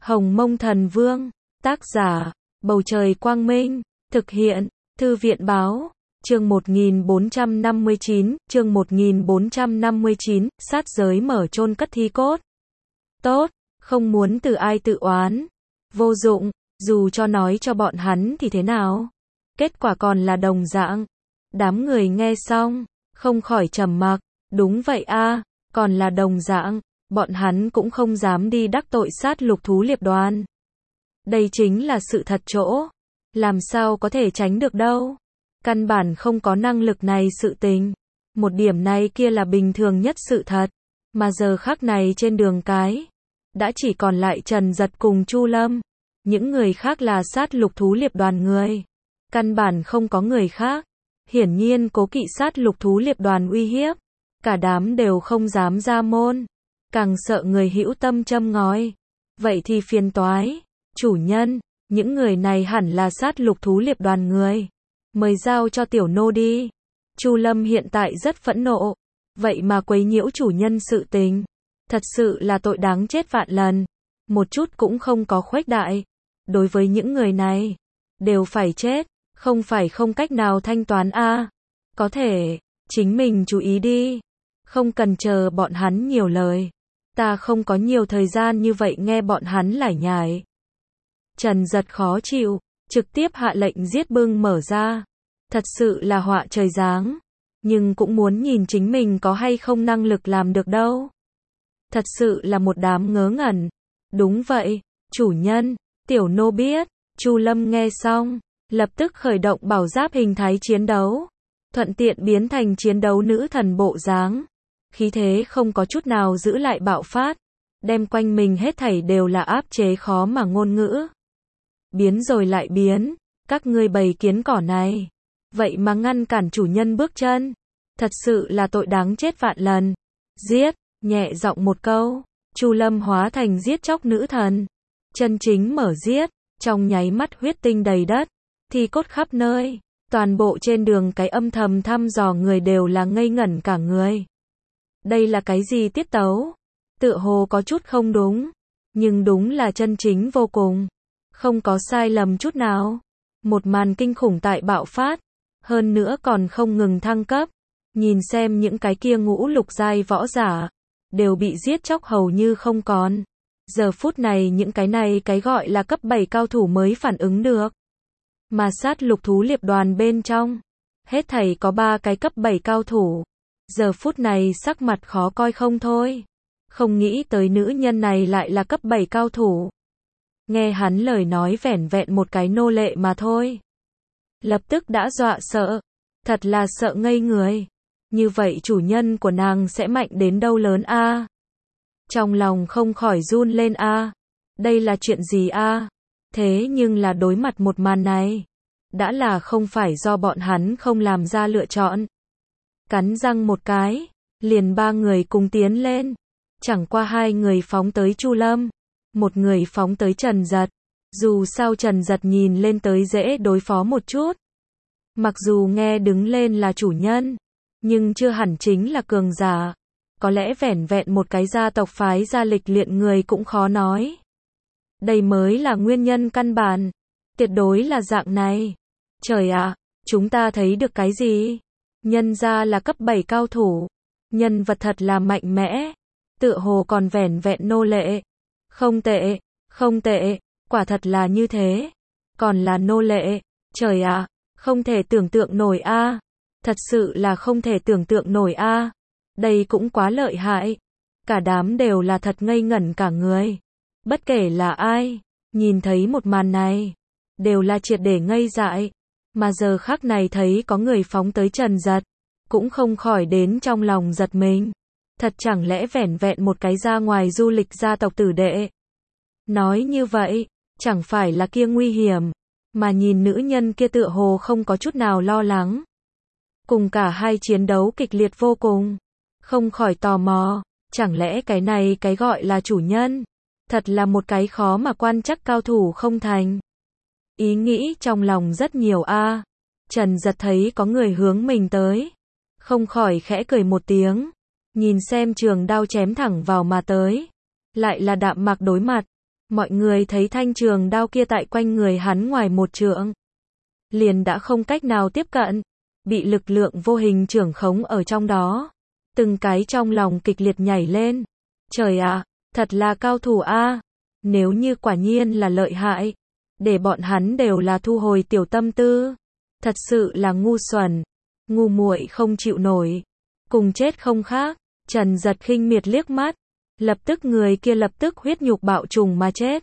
Hồng Mông Thần Vương, tác giả, Bầu Trời Quang Minh, thực hiện, Thư viện Báo, chương 1459, chương 1459, sát giới mở chôn cất thi cốt. Tốt, không muốn từ ai tự oán. Vô dụng, dù cho nói cho bọn hắn thì thế nào? Kết quả còn là đồng dạng. Đám người nghe xong, không khỏi trầm mặc, đúng vậy a, còn là đồng dạng, bọn hắn cũng không dám đi đắc tội sát lục thú liệp đoàn. Đây chính là sự thật chỗ, làm sao có thể tránh được đâu. Căn bản không có năng lực này sự tình. Một điểm này kia là bình thường nhất sự thật, mà giờ khắc này trên đường cái, đã chỉ còn lại Trần Dật cùng Chu Lâm. Những người khác là sát lục thú liệp đoàn người. Căn bản không có người khác. Hiển nhiên cố kỵ sát lục thú liệp đoàn uy hiếp. Cả đám đều không dám ra môn. Càng sợ người hữu tâm châm ngòi. Vậy thì phiền toái. Chủ nhân, những người này hẳn là sát lục thú liệp đoàn người. Mời giao cho tiểu nô đi. Chu Lâm hiện tại rất phẫn nộ. Vậy mà quấy nhiễu chủ nhân sự tình. Thật sự là tội đáng chết vạn lần. Một chút cũng không có khuếch đại. Đối với những người này, đều phải chết, không phải không cách nào thanh toán a. Có thể, chính mình chú ý đi. Không cần chờ bọn hắn nhiều lời. Ta không có nhiều thời gian như vậy nghe bọn hắn lải nhải. Trần Dật khó chịu, trực tiếp hạ lệnh giết bưng mở ra. Thật sự là họa trời giáng. Nhưng cũng muốn nhìn chính mình có hay không năng lực làm được đâu. Thật sự là một đám ngớ ngẩn. Đúng vậy, chủ nhân, tiểu nô biết. Chu Lâm nghe xong, lập tức khởi động bảo giáp hình thái chiến đấu. Thuận tiện biến thành chiến đấu nữ thần bộ dáng. Khí thế không có chút nào giữ lại bạo phát. Đem quanh mình hết thảy đều là áp chế khó mà ngôn ngữ. Biến rồi lại biến. Các ngươi bầy kiến cỏ này. Vậy mà ngăn cản chủ nhân bước chân. Thật sự là tội đáng chết vạn lần. Giết, nhẹ giọng một câu. Chu Lâm hóa thành giết chóc nữ thần. Chân chính mở giết. Trong nháy mắt huyết tinh đầy đất. Thi cốt khắp nơi. Toàn bộ trên đường cái âm thầm thăm dò người đều là ngây ngẩn cả người. Đây là cái gì tiết tấu? Tựa hồ có chút không đúng. Nhưng đúng là chân chính vô cùng. Không có sai lầm chút nào. Một màn kinh khủng tại bạo phát. Hơn nữa còn không ngừng thăng cấp. Nhìn xem những cái kia ngũ lục giai võ giả. Đều bị giết chóc hầu như không còn. Giờ phút này những cái này cái gọi là cấp 7 cao thủ mới phản ứng được. Mà sát lục thú liệp đoàn bên trong. Hết thảy có 3 cái cấp 7 cao thủ. Giờ phút này sắc mặt khó coi không thôi. Không nghĩ tới nữ nhân này lại là cấp 7 cao thủ. Nghe hắn lời nói vẻn vẹn một cái nô lệ mà thôi. Lập tức đã dọa sợ. Thật là sợ ngây người. Như vậy chủ nhân của nàng sẽ mạnh đến đâu lớn a? Trong lòng không khỏi run lên a. Đây là chuyện gì a? Thế nhưng là đối mặt một màn này. Đã là không phải do bọn hắn không làm ra lựa chọn. Cắn răng một cái. Liền 3 người cùng tiến lên. Chẳng qua 2 người phóng tới Chu Lâm. Một người phóng tới Trần Dật. Dù sao Trần Dật nhìn lên tới dễ đối phó một chút. Mặc dù nghe đứng lên là chủ nhân. Nhưng chưa hẳn chính là cường giả. Có lẽ vẻn vẹn một cái gia tộc phái gia lịch luyện người cũng khó nói. Đây mới là nguyên nhân căn bản. Tuyệt đối là dạng này. Trời ạ, chúng ta thấy được cái gì? Nhân ra là cấp 7 cao thủ. Nhân vật thật là mạnh mẽ. Tựa hồ còn vẻn vẹn nô lệ. Không tệ, không tệ, quả thật là như thế. Còn là nô lệ. Trời ạ, không thể tưởng tượng nổi a. Thật sự là không thể tưởng tượng nổi a. Đây cũng quá lợi hại. Cả đám đều là thật ngây ngẩn cả người. Bất kể là ai, nhìn thấy một màn này, đều là triệt để ngây dại. Mà giờ khắc này thấy có người phóng tới Trần Dật, cũng không khỏi đến trong lòng giật mình. Thật chẳng lẽ vẻn vẹn một cái ra ngoài du lịch gia tộc tử đệ. Nói như vậy, chẳng phải là kia nguy hiểm, mà nhìn nữ nhân kia tựa hồ không có chút nào lo lắng. Cùng cả hai chiến đấu kịch liệt vô cùng. Không khỏi tò mò, chẳng lẽ cái này cái gọi là chủ nhân, thật là một cái khó mà quan chắc cao thủ không thành. Ý nghĩ trong lòng rất nhiều a. Trần Dật thấy có người hướng mình tới. Không khỏi khẽ cười một tiếng. Nhìn xem trường đao chém thẳng vào mà tới. Lại là đạm mạc đối mặt. Mọi người thấy thanh trường đao kia tại quanh người hắn ngoài một trượng, liền đã không cách nào tiếp cận, bị lực lượng vô hình trưởng khống ở trong đó. Từng cái trong lòng kịch liệt nhảy lên. Trời ạ, thật là cao thủ a. Nếu như quả nhiên là lợi hại, để bọn hắn đều là thu hồi tiểu tâm tư. Thật sự là ngu xuẩn, ngu muội không chịu nổi, cùng chết không khác. Trần Giật khinh miệt liếc mắt, lập tức người kia lập tức huyết nhục bạo trùng mà chết.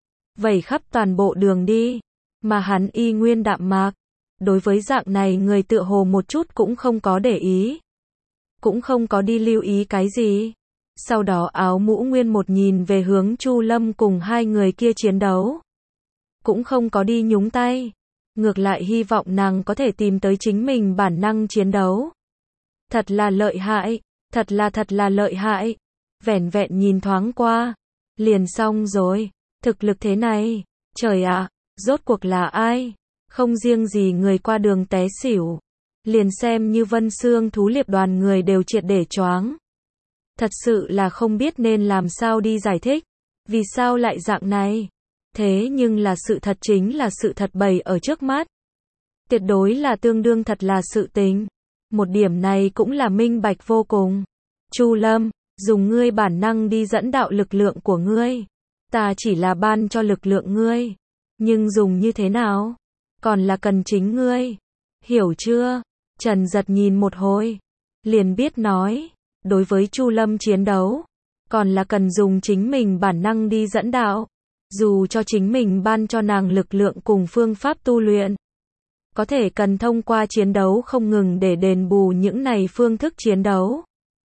Vẩy khắp toàn bộ đường đi, mà hắn y nguyên đạm mạc. Đối với dạng này người tựa hồ một chút cũng không có để ý, cũng không có đi lưu ý cái gì. Sau đó Áo Mũ Nguyên một nhìn về hướng Chu Lâm cùng hai người kia chiến đấu, cũng không có đi nhúng tay, ngược lại hy vọng nàng có thể tìm tới chính mình bản năng chiến đấu. Thật là lợi hại, thật là lợi hại. Vẻn vẹn nhìn thoáng qua, liền xong rồi. Thực lực thế này, trời ạ, rốt cuộc là ai? Không riêng gì người qua đường té xỉu, liền xem như Vân Xương thú liệp đoàn người đều triệt để choáng. Thật sự là không biết nên làm sao đi giải thích, vì sao lại dạng này. Thế nhưng là sự thật chính là sự thật bày ở trước mắt. Tuyệt đối là tương đương thật là sự tình. Một điểm này cũng là minh bạch vô cùng. Chu Lâm, dùng ngươi bản năng đi dẫn đạo lực lượng của ngươi. Ta chỉ là ban cho lực lượng ngươi. Nhưng dùng như thế nào? Còn là cần chính ngươi. Hiểu chưa? Trần Giật nhìn một hồi, liền biết nói. Đối với Chu Lâm chiến đấu, còn là cần dùng chính mình bản năng đi dẫn đạo. Dù cho chính mình ban cho nàng lực lượng cùng phương pháp tu luyện, có thể cần thông qua chiến đấu không ngừng để đền bù những này phương thức chiến đấu.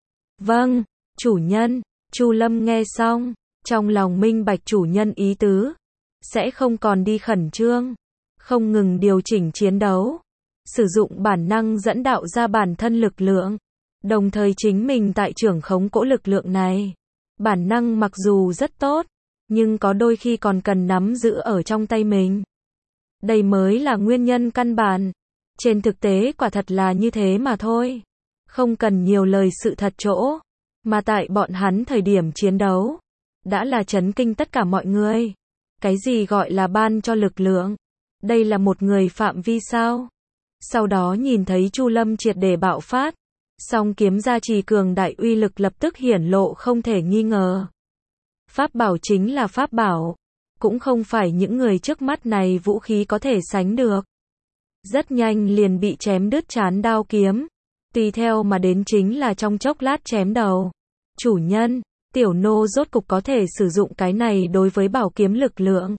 Vâng, chủ nhân. Chu Lâm nghe xong, trong lòng minh bạch chủ nhân ý tứ, sẽ không còn đi khẩn trương, không ngừng điều chỉnh chiến đấu, sử dụng bản năng dẫn đạo ra bản thân lực lượng, đồng thời chính mình tại trưởng khống cỗ lực lượng này. Bản năng mặc dù rất tốt, nhưng có đôi khi còn cần nắm giữ ở trong tay mình. Đây mới là nguyên nhân căn bản. Trên thực tế quả thật là như thế mà thôi. Không cần nhiều lời sự thật chỗ. Mà tại bọn hắn thời điểm chiến đấu, đã là chấn kinh tất cả mọi người. Cái gì gọi là ban cho lực lượng? Đây là một người phạm vi sao? Sau đó nhìn thấy Chu Lâm triệt để bạo phát. Song kiếm gia trì cường đại uy lực lập tức hiển lộ không thể nghi ngờ. Pháp bảo chính là pháp bảo, cũng không phải những người trước mắt này vũ khí có thể sánh được. Rất nhanh liền bị chém đứt trán đao kiếm, tùy theo mà đến chính là trong chốc lát chém đầu. Chủ nhân, tiểu nô rốt cục có thể sử dụng cái này đối với bảo kiếm lực lượng.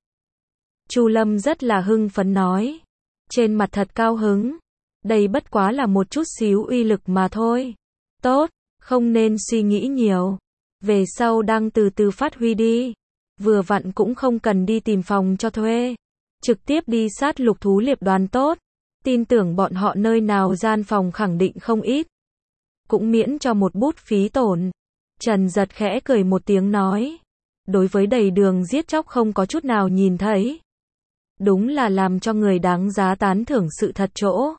Chu Lâm rất là hưng phấn nói, trên mặt thật cao hứng. Đây bất quá là một chút xíu uy lực mà thôi. Tốt, không nên suy nghĩ nhiều. Về sau đang từ từ phát huy đi. Vừa vặn cũng không cần đi tìm phòng cho thuê. Trực tiếp đi sát lục thú liệp đoàn tốt. Tin tưởng bọn họ nơi nào gian phòng khẳng định không ít. Cũng miễn cho một bút phí tổn. Trần Giật khẽ cười một tiếng nói. Đối với đầy đường giết chóc không có chút nào nhìn thấy. Đúng là làm cho người đáng giá tán thưởng sự thật chỗ.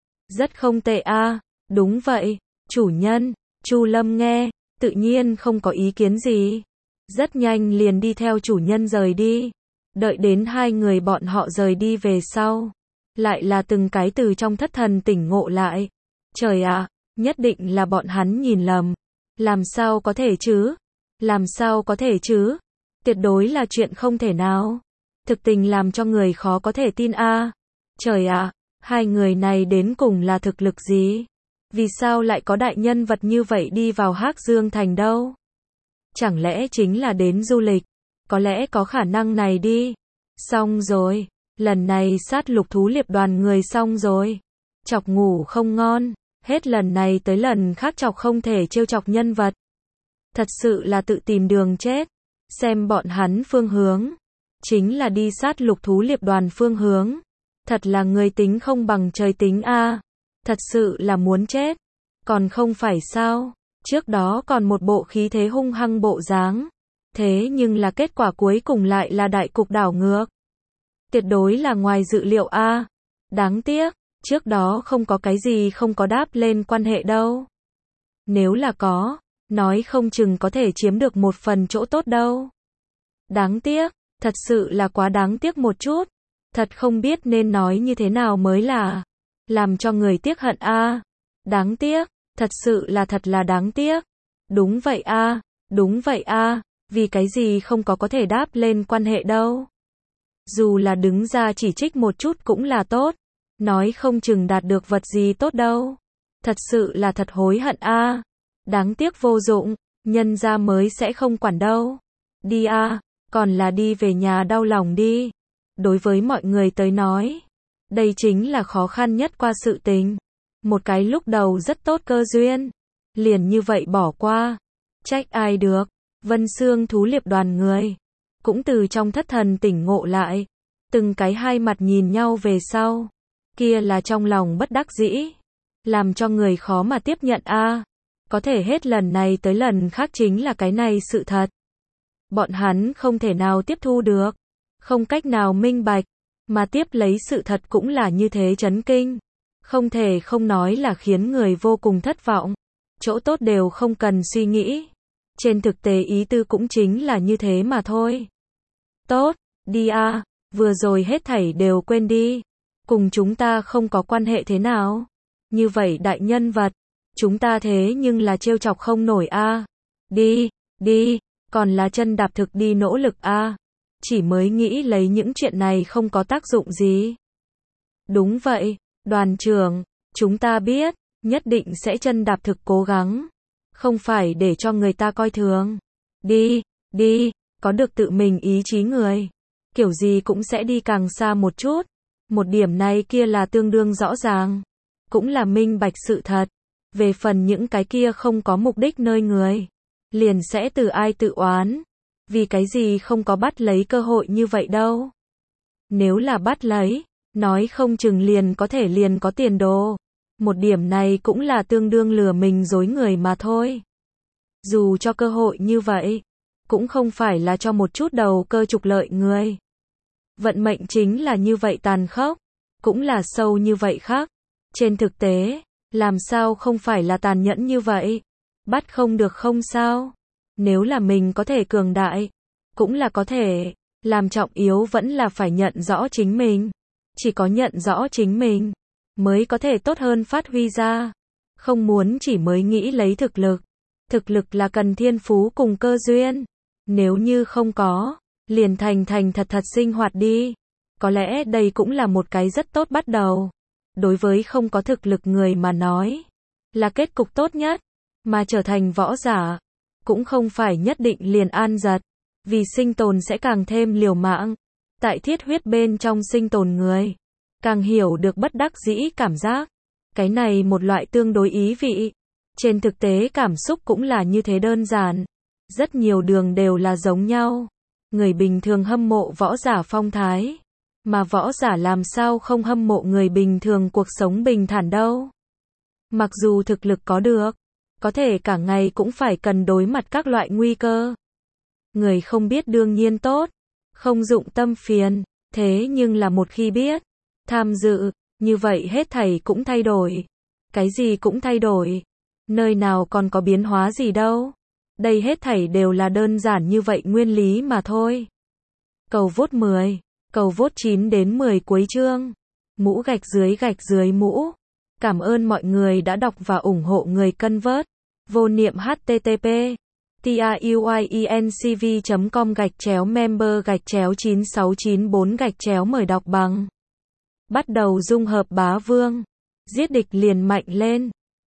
Rất không tệ a. Đúng vậy, chủ nhân. Chu Lâm nghe, tự nhiên không có ý kiến gì. Rất nhanh liền đi theo chủ nhân rời đi. Đợi đến hai người bọn họ rời đi về sau, lại là từng cái từ trong thất thần tỉnh ngộ lại. Trời ạ, nhất định là bọn hắn nhìn lầm. Làm sao có thể chứ? Làm sao có thể chứ? Tuyệt đối là chuyện không thể nào. Thực tình làm cho người khó có thể tin a. Trời ạ, hai người này đến cùng là thực lực gì? Vì sao lại có đại nhân vật như vậy đi vào Hắc Dương Thành đâu? Chẳng lẽ chính là đến du lịch? Có lẽ có khả năng này đi. Xong rồi, lần này sát lục thú liệp đoàn người xong rồi. Chọc ngủ không ngon, hết lần này tới lần khác chọc không thể trêu chọc nhân vật. Thật sự là tự tìm đường chết. Xem bọn hắn phương hướng, chính là đi sát lục thú liệp đoàn phương hướng. Thật là người tính không bằng trời tính a. Thật sự là muốn chết. Còn không phải sao? Trước đó còn một bộ khí thế hung hăng bộ dáng. Thế nhưng là kết quả cuối cùng lại là đại cục đảo ngược. Tuyệt đối là ngoài dự liệu a. Đáng tiếc, trước đó không có cái gì không có đáp lên quan hệ đâu. Nếu là có, nói không chừng có thể chiếm được một phần chỗ tốt đâu. Đáng tiếc, Thật sự là quá đáng tiếc một chút. Thật không biết nên nói như thế nào mới là làm cho người tiếc hận a. Đáng tiếc, thật sự là thật là đáng tiếc. Đúng vậy a, đúng vậy a, vì cái gì không có thể đáp lên quan hệ đâu. Dù là đứng ra chỉ trích một chút cũng là tốt, nói không chừng đạt được vật gì tốt đâu. Thật sự là thật hối hận a. Đáng tiếc vô dụng, nhân ra mới sẽ không quản đâu. Đi a, còn là đi về nhà đau lòng đi. Đối với mọi người tới nói, đây chính là khó khăn nhất qua sự tình. Một cái lúc đầu rất tốt cơ duyên, liền như vậy bỏ qua. Trách ai được. Vân Xương thú liệp đoàn người cũng từ trong thất thần tỉnh ngộ lại, từng cái hai mặt nhìn nhau về sau, kia là trong lòng bất đắc dĩ, làm cho người khó mà tiếp nhận a. Có thể hết lần này tới lần khác chính là cái này sự thật. Bọn hắn không thể nào tiếp thu được, không cách nào minh bạch, mà tiếp lấy sự thật cũng là như thế chấn kinh. Không thể không nói là khiến người vô cùng thất vọng. Chỗ tốt đều không cần suy nghĩ. Trên thực tế ý tư cũng chính là như thế mà thôi. Tốt, đi a, vừa rồi hết thảy đều quên đi. Cùng chúng ta không có quan hệ thế nào. Như vậy đại nhân vật, chúng ta thế nhưng là trêu chọc không nổi a. Đi, đi, còn là chân đạp thực đi nỗ lực a. Chỉ mới nghĩ lấy những chuyện này không có tác dụng gì. Đúng vậy, đoàn trưởng, chúng ta biết, nhất định sẽ chân đạp thực cố gắng. Không phải để cho người ta coi thường. Đi, đi, có được tự mình ý chí người. Kiểu gì cũng sẽ đi càng xa một chút. Một điểm này kia là tương đương rõ ràng. Cũng là minh bạch sự thật. Về phần những cái kia không có mục đích nơi người, liền sẽ từ ai tự oán. Vì cái gì không có bắt lấy cơ hội như vậy đâu. Nếu là bắt lấy, nói không chừng liền có tiền đồ. Một điểm này cũng là tương đương lừa mình dối người mà thôi. Dù cho cơ hội như vậy, cũng không phải là cho một chút đầu cơ trục lợi người. Vận mệnh chính là như vậy tàn khốc, cũng là sâu như vậy khác. Trên thực tế, làm sao không phải là tàn nhẫn như vậy? Bắt không được không sao? Nếu là mình có thể cường đại, cũng là có thể. Làm trọng yếu vẫn là phải nhận rõ chính mình. Chỉ có nhận rõ chính mình, mới có thể tốt hơn phát huy ra. Không muốn chỉ mới nghĩ lấy thực lực. Thực lực là cần thiên phú cùng cơ duyên. Nếu như không có, liền thành thật sinh hoạt đi. Có lẽ đây cũng là một cái rất tốt bắt đầu. Đối với không có thực lực người mà nói, là kết cục tốt nhất. Mà trở thành võ giả, cũng không phải nhất định liền an giật. Vì sinh tồn sẽ càng thêm liều mạng. Tại thiết huyết bên trong sinh tồn người, càng hiểu được bất đắc dĩ cảm giác. Cái này một loại tương đối ý vị. Trên thực tế cảm xúc cũng là như thế đơn giản. Rất nhiều đường đều là giống nhau. Người bình thường hâm mộ võ giả phong thái. Mà võ giả làm sao không hâm mộ người bình thường cuộc sống bình thản đâu. Mặc dù thực lực có được, có thể cả ngày cũng phải cần đối mặt các loại nguy cơ. Người không biết đương nhiên tốt, không dụng tâm phiền. Thế nhưng là một khi biết, tham dự, như vậy hết thảy cũng thay đổi. Cái gì cũng thay đổi. Nơi nào còn có biến hóa gì đâu. Đây hết thảy đều là đơn giản như vậy nguyên lý mà thôi. Cầu vote 10, cầu vote 9 đến 10 cuối chương. Mũ gạch dưới mũ. Cảm ơn mọi người đã đọc và ủng hộ người cân vớt. Vô niệm http truyencv.com/member/9694 mời đọc bằng. Bắt đầu dung hợp bá vương. Giết địch liền mạnh lên.